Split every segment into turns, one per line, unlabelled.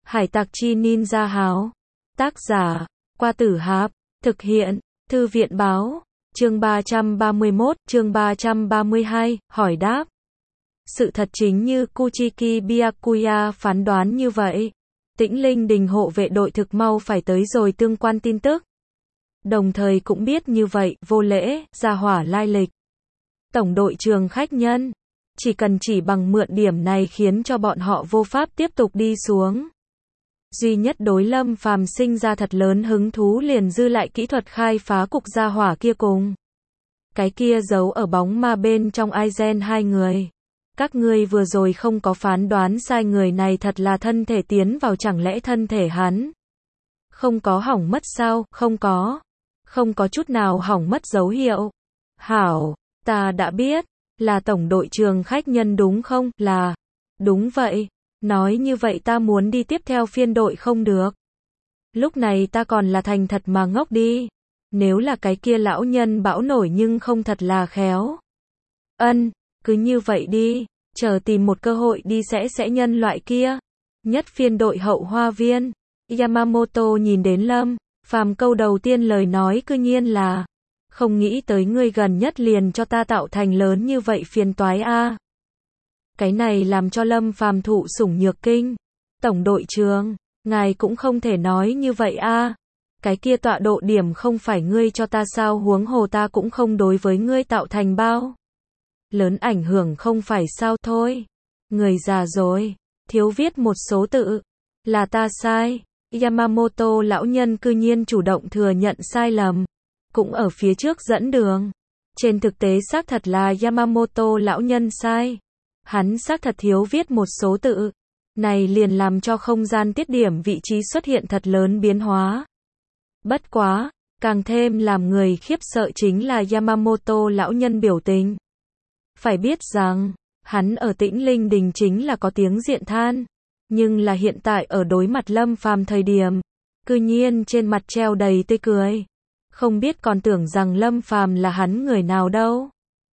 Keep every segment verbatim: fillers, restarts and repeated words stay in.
Hải tặc chi ninja háo. Tác giả, Qua Tử Hạp. Thực hiện, Thư viện báo. Chương ba trăm ba mươi mốt, chương ba trăm ba mươi hai, hỏi đáp. Sự thật chính như Kuchiki Byakuya phán đoán như vậy. Tĩnh Linh Đình hộ vệ đội thực mau phải tới rồi tương quan tin tức. Đồng thời cũng biết như vậy, vô lễ, gia hỏa lai lịch. Tổng đội trưởng khách nhân. Chỉ cần chỉ bằng mượn điểm này khiến cho bọn họ vô pháp tiếp tục đi xuống. Duy nhất đối Lâm Phàm sinh ra thật lớn hứng thú liền dư lại kỹ thuật khai phá cục gia hỏa kia cùng. Cái kia giấu ở bóng ma bên trong Aizen hai người. Các ngươi vừa rồi không có phán đoán sai, người này thật là thân thể tiến vào, chẳng lẽ thân thể hắn không có hỏng mất sao? Không có. Không có chút nào hỏng mất dấu hiệu. Hảo, ta đã biết. Là tổng đội trưởng khách nhân đúng không? Là. Đúng vậy. Nói như vậy ta muốn đi tiếp theo phiên đội không được. Lúc này ta còn là thành thật mà ngốc đi. Nếu là cái kia lão nhân bão nổi nhưng không thật là khéo. Ân, cứ như vậy đi. Chờ tìm một cơ hội đi sẽ sẽ nhân loại kia. Nhất phiên đội hậu hoa viên. Yamamoto nhìn đến Lâm Phàm câu đầu tiên lời nói cư nhiên là: không nghĩ tới ngươi gần nhất liền cho ta tạo thành lớn như vậy phiền toái a. Cái này làm cho Lâm Phàm thụ sủng nhược kinh. Tổng đội trưởng, ngài cũng không thể nói như vậy a. Cái kia tọa độ điểm không phải ngươi cho ta sao, huống hồ ta cũng không đối với ngươi tạo thành bao lớn ảnh hưởng không phải sao. Thôi, người già rồi, thiếu viết một số tự, là ta sai. Yamamoto lão nhân cư nhiên chủ động thừa nhận sai lầm, cũng ở phía trước dẫn đường. Trên thực tế xác thật là Yamamoto lão nhân sai. Hắn xác thật thiếu viết một số tự. Này liền làm cho không gian tiết điểm vị trí xuất hiện thật lớn biến hóa. Bất quá, càng thêm làm người khiếp sợ chính là Yamamoto lão nhân biểu tình. Phải biết rằng, hắn ở Tĩnh Linh Đình chính là có tiếng diện than. Nhưng là hiện tại ở đối mặt Lâm Phàm thời điểm, cư nhiên trên mặt treo đầy tươi cười. Không biết còn tưởng rằng Lâm Phàm là hắn người nào đâu.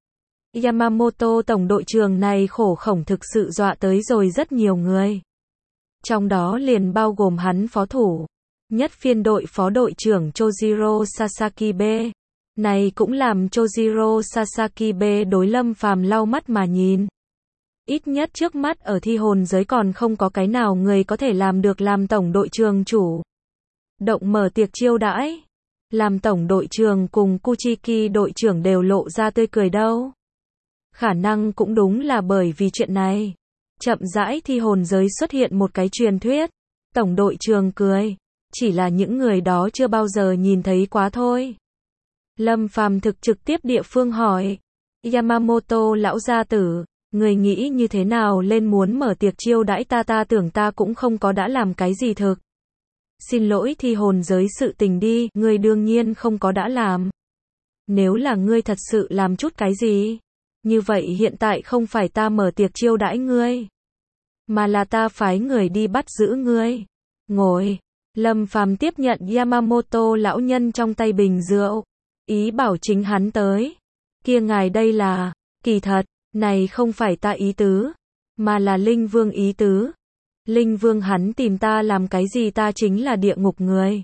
Yamamoto tổng đội trưởng này khổ khổng thực sự dọa tới rồi rất nhiều người. Trong đó liền bao gồm hắn phó thủ, nhất phiên đội phó đội trưởng Chojiro Sasakibe. Này cũng làm Chojiro Sasakibe đối Lâm Phàm lau mắt mà nhìn. Ít nhất trước mắt ở thi hồn giới còn không có cái nào người có thể làm được làm tổng đội trưởng chủ động mở tiệc chiêu đãi. Làm tổng đội trưởng cùng Kuchiki đội trưởng đều lộ ra tươi cười đâu. Khả năng cũng đúng là bởi vì chuyện này. Chậm rãi thi hồn giới xuất hiện một cái truyền thuyết. Tổng đội trưởng cười. Chỉ là những người đó chưa bao giờ nhìn thấy quá thôi. Lâm Phàm thực trực tiếp địa phương hỏi. Yamamoto lão gia tử, người nghĩ như thế nào lên muốn mở tiệc chiêu đãi ta? Ta tưởng ta cũng không có đã làm cái gì thực. Xin lỗi thi hồn giới sự tình đi, ngươi đương nhiên không có đã làm. Nếu là ngươi thật sự làm chút cái gì, như vậy hiện tại không phải ta mở tiệc chiêu đãi ngươi, mà là ta phái người đi bắt giữ ngươi. Ngồi. Lâm Phàm tiếp nhận Yamamoto lão nhân trong tay bình rượu, ý bảo chính hắn tới. Kia ngài đây là, kỳ thật, này không phải ta ý tứ, mà là Linh Vương ý tứ. Linh Vương hắn tìm ta làm cái gì? Ta chính là địa ngục người.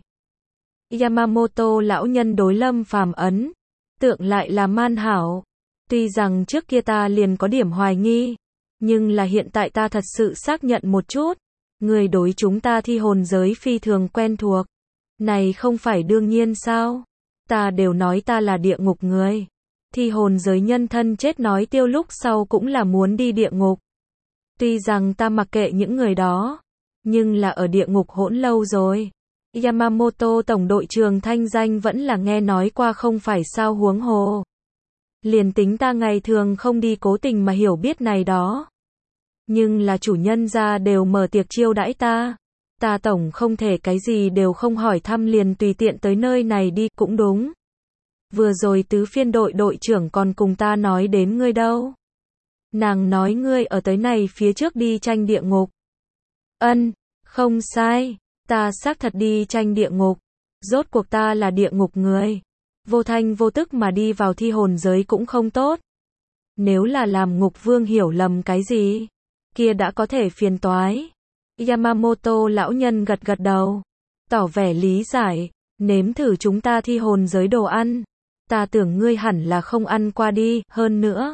Yamamoto lão nhân đối Lâm Phàm ấn tượng lại là man hảo. Tuy rằng trước kia ta liền có điểm hoài nghi, nhưng là hiện tại ta thật sự xác nhận một chút. Người đối chúng ta thi hồn giới phi thường quen thuộc. Này không phải đương nhiên sao? Ta đều nói ta là địa ngục người. Thi hồn giới nhân thân chết nói tiêu lúc sau cũng là muốn đi địa ngục. Tuy rằng ta mặc kệ những người đó, nhưng là ở địa ngục hỗn lâu rồi. Yamamoto tổng đội trưởng thanh danh vẫn là nghe nói qua không phải sao, huống hồ. Liền tính ta ngày thường không đi cố tình mà hiểu biết này đó. Nhưng là chủ nhân gia đều mở tiệc chiêu đãi ta. Ta tổng không thể cái gì đều không hỏi thăm liền tùy tiện tới nơi này đi, cũng đúng. Vừa rồi tứ phiên đội đội trưởng còn cùng ta nói đến ngươi đâu. Nàng nói ngươi ở tới này phía trước đi tranh địa ngục. Ân, không sai, ta xác thật đi tranh địa ngục. Rốt cuộc ta là địa ngục người. Vô thanh vô tức mà đi vào thi hồn giới cũng không tốt. Nếu là làm ngục vương hiểu lầm cái gì, kia đã có thể phiền toái. Yamamoto lão nhân gật gật đầu, tỏ vẻ lý giải, nếm thử chúng ta thi hồn giới đồ ăn. Ta tưởng ngươi hẳn là không ăn qua đi, hơn nữa.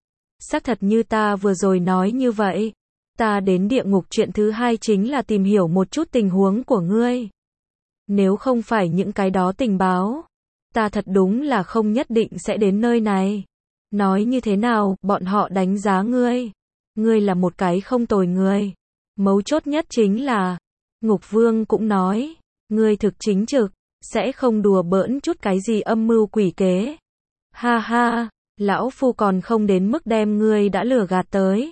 Xác thật như ta vừa rồi nói như vậy. Ta đến địa ngục chuyện thứ hai chính là tìm hiểu một chút tình huống của ngươi. Nếu không phải những cái đó tình báo, ta thật đúng là không nhất định sẽ đến nơi này. Nói như thế nào, bọn họ đánh giá ngươi. Ngươi là một cái không tồi người. Mấu chốt nhất chính là, Ngục Vương cũng nói, ngươi thực chính trực, sẽ không đùa bỡn chút cái gì âm mưu quỷ kế. Ha ha, lão phu còn không đến mức đem ngươi đã lừa gạt tới.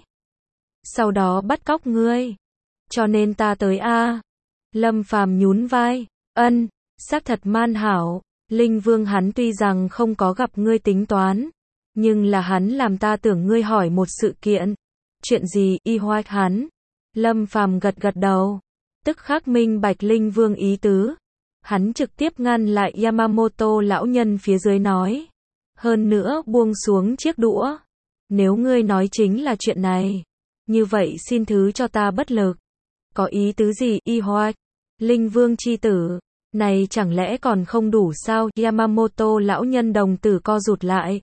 Sau đó bắt cóc ngươi. Cho nên ta tới a. Lâm Phàm nhún vai, ân, xác thật man hảo. Linh Vương hắn tuy rằng không có gặp ngươi tính toán, nhưng là hắn làm ta tưởng ngươi hỏi một sự kiện. Chuyện gì, y hoạch hắn? Lâm Phàm gật gật đầu, tức khắc minh bạch Linh Vương ý tứ. Hắn trực tiếp ngăn lại Yamamoto lão nhân phía dưới nói. Hơn nữa buông xuống chiếc đũa. Nếu ngươi nói chính là chuyện này, như vậy xin thứ cho ta bất lực. Có ý tứ gì, y hoạch? Linh Vương chi tử, này chẳng lẽ còn không đủ sao? Yamamoto lão nhân đồng tử co rụt lại.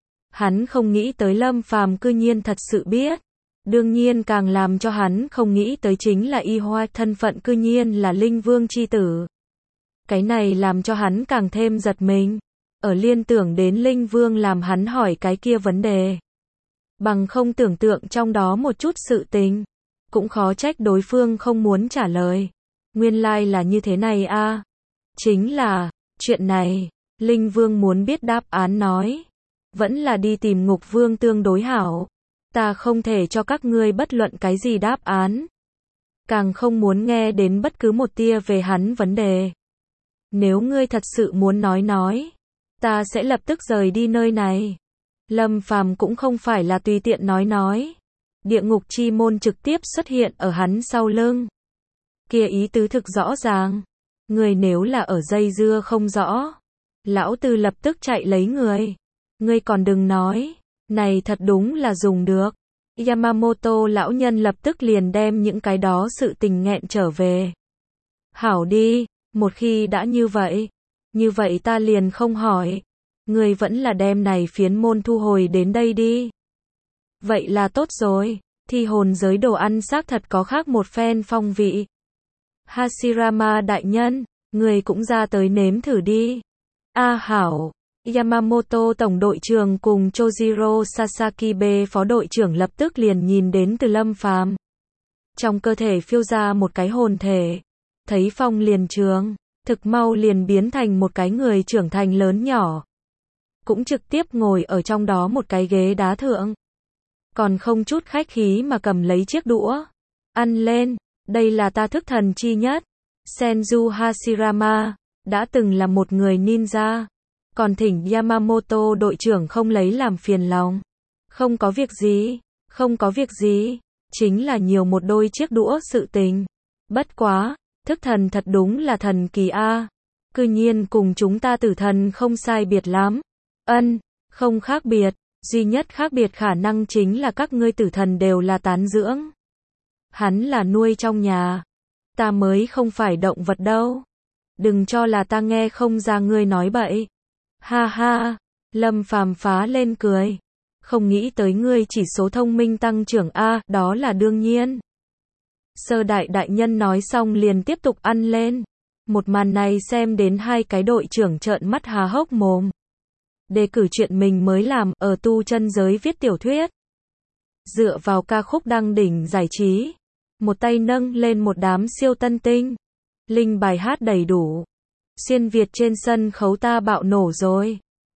Hắn không nghĩ tới Lâm Phàm cư nhiên thật sự biết. Đương nhiên càng làm cho hắn không nghĩ tới chính là y hoạch thân phận cư nhiên là Linh Vương chi tử. Cái này làm cho hắn càng thêm giật mình. Ở liên tưởng đến Linh Vương làm hắn hỏi cái kia vấn đề. Bằng không tưởng tượng trong đó một chút sự tình. Cũng khó trách đối phương không muốn trả lời. Nguyên lai like là như thế này a. À. Chính là, chuyện này, Linh Vương muốn biết đáp án nói. Vẫn là đi tìm Ngục Vương tương đối hảo. Ta không thể cho các ngươi bất luận cái gì đáp án. Càng không muốn nghe đến bất cứ một tia về hắn vấn đề. Nếu ngươi thật sự muốn nói nói, ta sẽ lập tức rời đi nơi này. Lâm Phàm cũng không phải là tùy tiện nói nói. Địa ngục chi môn trực tiếp xuất hiện ở hắn sau lưng. Kia ý tứ thực rõ ràng. Người nếu là ở dây dưa không rõ, lão tử lập tức chạy lấy người. Ngươi còn đừng nói, này thật đúng là dùng được. Yamamoto lão nhân lập tức liền đem những cái đó sự tình nghẹn trở về. Hảo đi, một khi đã như vậy, như vậy ta liền không hỏi. Ngươi vẫn là đem này phiến môn thu hồi đến đây đi. Vậy là tốt rồi, thi hồn giới đồ ăn xác thật có khác một phen phong vị. Hashirama đại nhân, người cũng ra tới nếm thử đi. A hảo, Yamamoto tổng đội trưởng cùng Chojiro Sasakibe phó đội trưởng lập tức liền nhìn đến từ Lâm Phàm. Trong cơ thể phiêu ra một cái hồn thể, thấy phong liền trường, thực mau liền biến thành một cái người trưởng thành lớn nhỏ. Cũng trực tiếp ngồi ở trong đó một cái ghế đá thượng. Còn không chút khách khí mà cầm lấy chiếc đũa. Ăn lên, đây là ta thức thần chi nhất. Senju Hashirama, đã từng là một người ninja. Còn thỉnh Yamamoto đội trưởng không lấy làm phiền lòng. Không có việc gì, không có việc gì. Chính là nhiều một đôi chiếc đũa sự tình. Bất quá, thức thần thật đúng là thần kỳ a. Cư nhiên cùng chúng ta tử thần không sai biệt lắm. Ân, không khác biệt. Duy nhất khác biệt khả năng chính là các ngươi tử thần đều là tán dưỡng. Hắn là nuôi trong nhà. Ta mới không phải động vật đâu. Đừng cho là ta nghe không ra ngươi nói bậy. Ha ha, Lâm Phàm phá lên cười. Không nghĩ tới ngươi chỉ số thông minh tăng trưởng a, đó là đương nhiên. Sơ đại đại nhân nói xong liền tiếp tục ăn lên. Một màn này xem đến hai cái đội trưởng trợn mắt há hốc mồm. Đề cử chuyện mình mới làm ở tu chân giới viết tiểu thuyết. Dựa vào ca khúc đăng đỉnh giải trí. Một tay nâng lên một đám siêu tân tinh. Linh bài hát đầy đủ. Xuyên Việt trên sân khấu ta bạo nổ rồi.